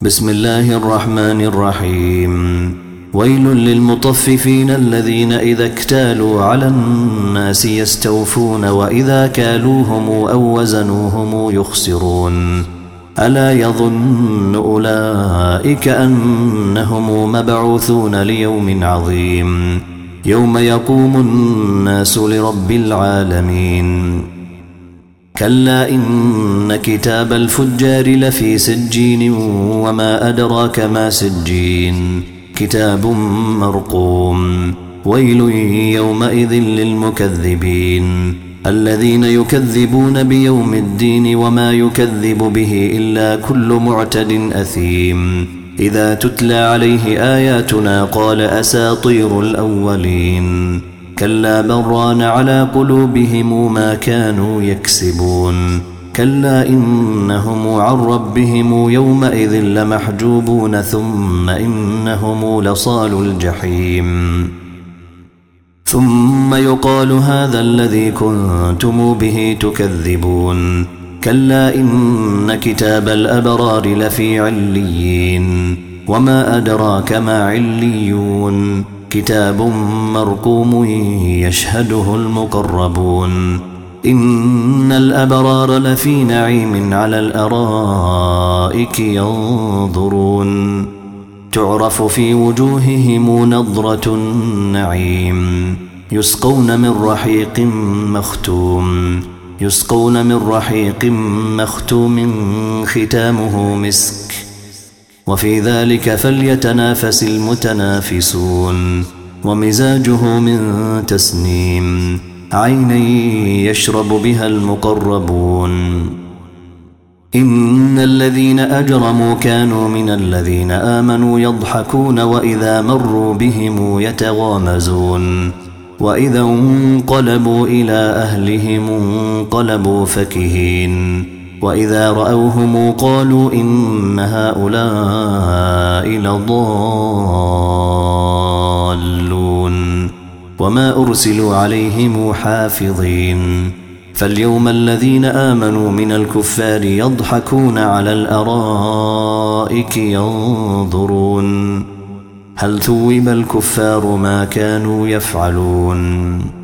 بسم الله الرحمن الرحيم. ويل للمطففين الذين إذا اكتالوا على الناس يستوفون وإذا كالوهم أو وزنوهم يخسرون. ألا يظن أولئك أنهم مبعوثون ليوم عظيم يوم يقوم الناس لرب العالمين. كلا إن كتاب الفجار لفي سجين وما أدراك ما سجين كتاب مرقوم. ويل يومئذ للمكذبين الذين يكذبون بيوم الدين وما يكذب به إلا كل معتد أثيم. إذا تتلى عليه آياتنا قال أساطير الأولين. كلا بران على قلوبهم ما كانوا يكسبون. كلا إنهم عن ربهم يومئذ لمحجوبون ثم إنهم لصال الجحيم. ثم يقال هذا الذي كنتم به تكذبون. كلا إن كتاب الأبرار لفي عليين وما أدراك ما عليون كتاب مرقوم يشهده المقربون. إن الأبرار لفي نعيم على الأرائك ينظرون تعرف في وجوههم نضرة النعيم. يسقون من رحيق مختوم ختامه مسك وفي ذلك فليتنافس المتنافسون. ومزاجه من تسنيم عينا يشرب بها المقربون. إن الذين أجرموا كانوا من الذين آمنوا يضحكون وإذا مروا بهم يتغامزون وإذا انقلبوا إلى أهلهم انقلبوا فكهين وإذا رأوهم قالوا إن هؤلاء لضالون وما أرسلوا عليهم حافظين. فاليوم الذين آمنوا من الكفار يضحكون على الأرائك ينظرون هل ثوب الكفار ما كانوا يفعلون.